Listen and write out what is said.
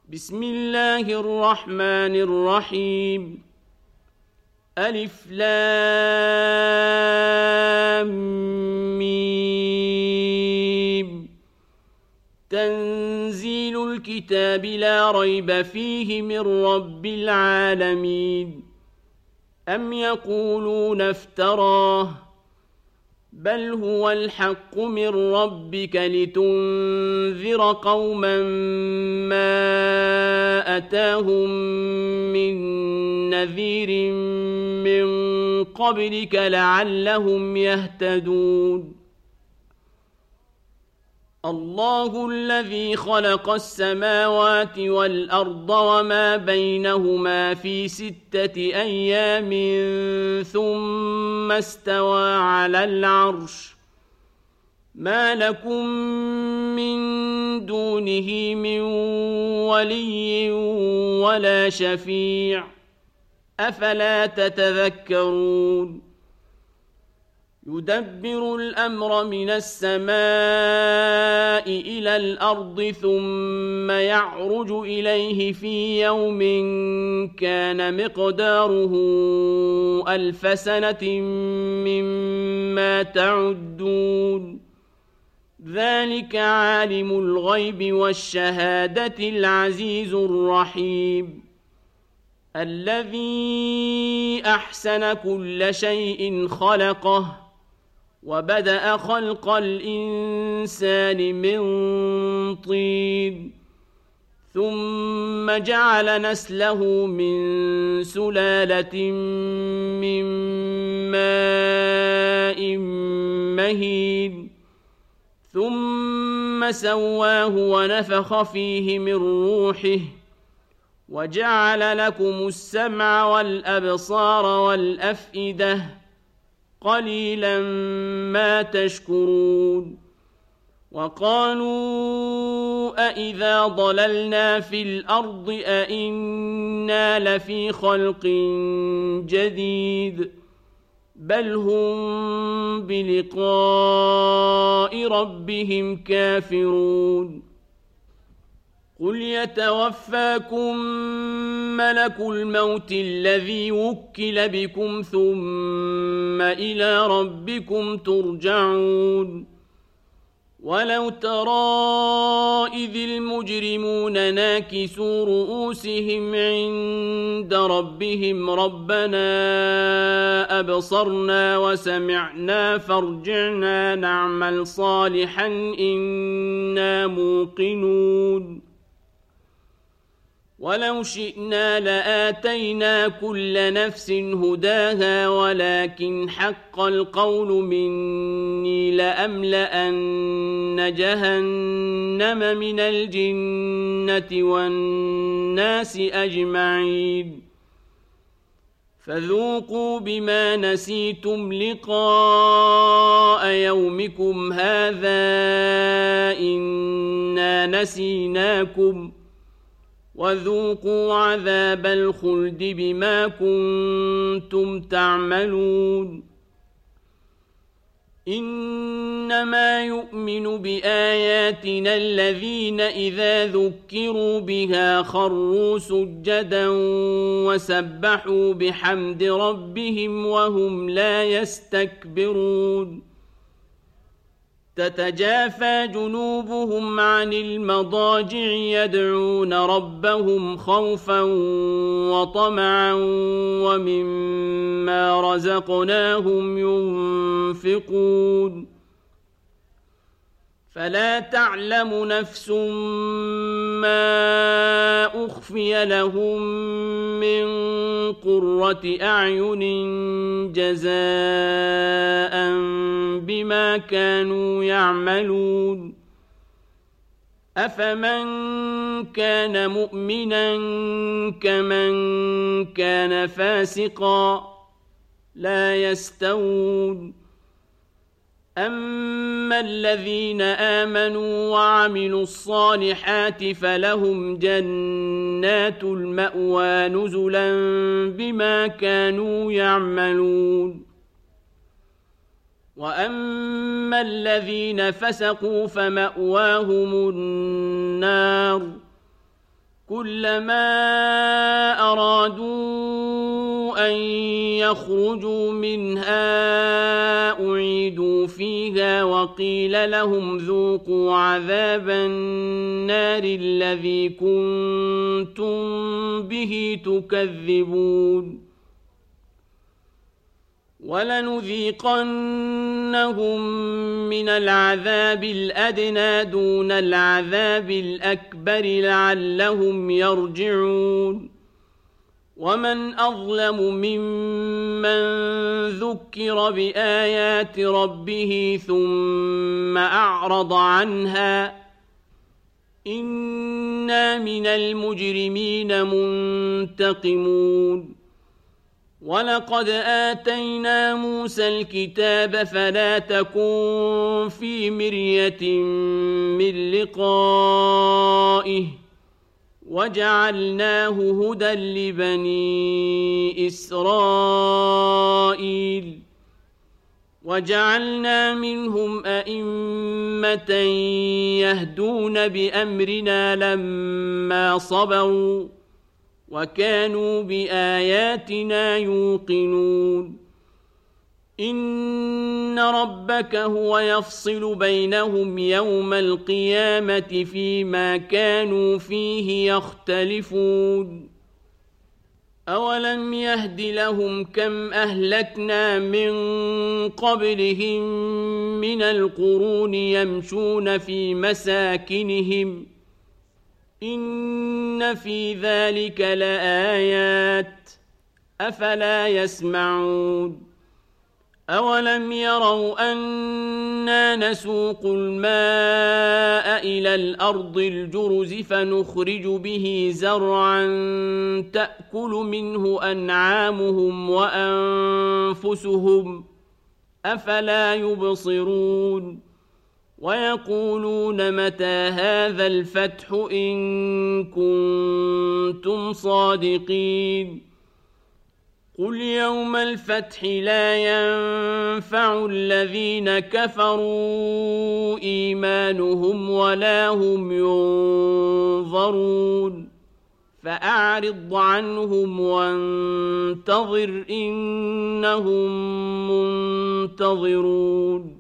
بسم الله الرحمن الرحيم ألف لام ميم تنزيل الكتاب لا ريب فيه من رب العالمين أم يقولون افتراه بل هو الحق من ربك لتنذر قوما ما أتاهم من نذير من قبلك لعلهم يهتدون الله الذي خلق السماوات والأرض وما بينهما في 6 أيام ثم استوى على العرش ما لكم من دونه من ولي ولا شفيع أفلا تتذكرون يدبر الأمر من السماء إلى الأرض ثم يعرج إليه في يوم كان مقداره 1000 سنة مما تعدون ذلك عالم الغيب والشهادة العزيز الرحيم الذي أحسن كل شيء خلقه وبدأ خلق الإنسان من طين ثم جعل نسله من سلالة من ماء مهين ثم سواه ونفخ فيه من روحه وجعل لكم السمع والأبصار والأفئدة قليلا ما تشكرون وقالوا أإذا ضللنا في الأرض أإنا لفي خلق جديد بل هم بلقاء ربهم كافرون قل يتوفاكم ملك الموت الذي وكل بكم ثم إلى ربكم ترجعون ولو ترى إذ المجرمون ناكسوا رؤوسهم عند ربهم ربنا أبصرنا وسمعنا فارجعنا نعمل صالحا إنا موقنون ولو شئنا لآتينا كل نفس هداها ولكن حق القول مني لأملأن جهنم من الجنة والناس أجمعين فذوقوا بما نسيتم لقاء يومكم هذا إنا نسيناكم وذوقوا عذاب الخلد بما كنتم تعملون إنما يؤمن بآياتنا الذين إذا ذكروا بها خروا سجدا وسبحوا بحمد ربهم وهم لا يستكبرون تتجافى جنوبهم عن المضاجع يدعون ربهم خوفا وطمعا ومما رزقناهم ينفقون فلا تعلم نفس ما أخفي لهم من قرة أعين جزاء بما كانوا يعملون أفمن كان مؤمنا كمن كان فاسقا لا يستوون أما الذين آمنوا وعملوا الصالحات فلهم جنات المأوى نزلا بما كانوا يعملون وأما الذين فسقوا فمأواهم النار كلما أرادوا أن يخرجوا منها أعيدوا فيها وقيل لهم ذوقوا عذاب النار الذي كنتم به تكذبون ولنذيقنهم من العذاب الأدنى دون العذاب الأكبر لعلهم يرجعون ومن أظلم ممن ذكر بآيات ربه ثم أعرض عنها إنا من المجرمين منتقمون ولقد آتينا موسى الكتاب فلا تكن في مرية من لقائه وجعلناه هدى لبني إسرائيل وجعلنا منهم أئمة يهدون بأمرنا لما صبروا وكانوا بآياتنا يوقنون إن ربك هو يفصل بينهم يوم القيامة فيما كانوا فيه يختلفون أولم يهد لهم كم أهلكنا من قبلهم من القرون يمشون في مساكنهم إن في ذلك لآيات أفلا يسمعون أولم يروا أنا نسوق الماء إلى الأرض الجرز فنخرج به زرعا تأكل منه أنعامهم وأنفسهم أفلا يبصرون ويقولون متى هذا الفتح إن كنتم صادقين قل يوم الفتح لا ينفع الذين كفروا إيمانهم ولا هم ينظرون فأعرض عنهم وانتظر إنهم منتظرون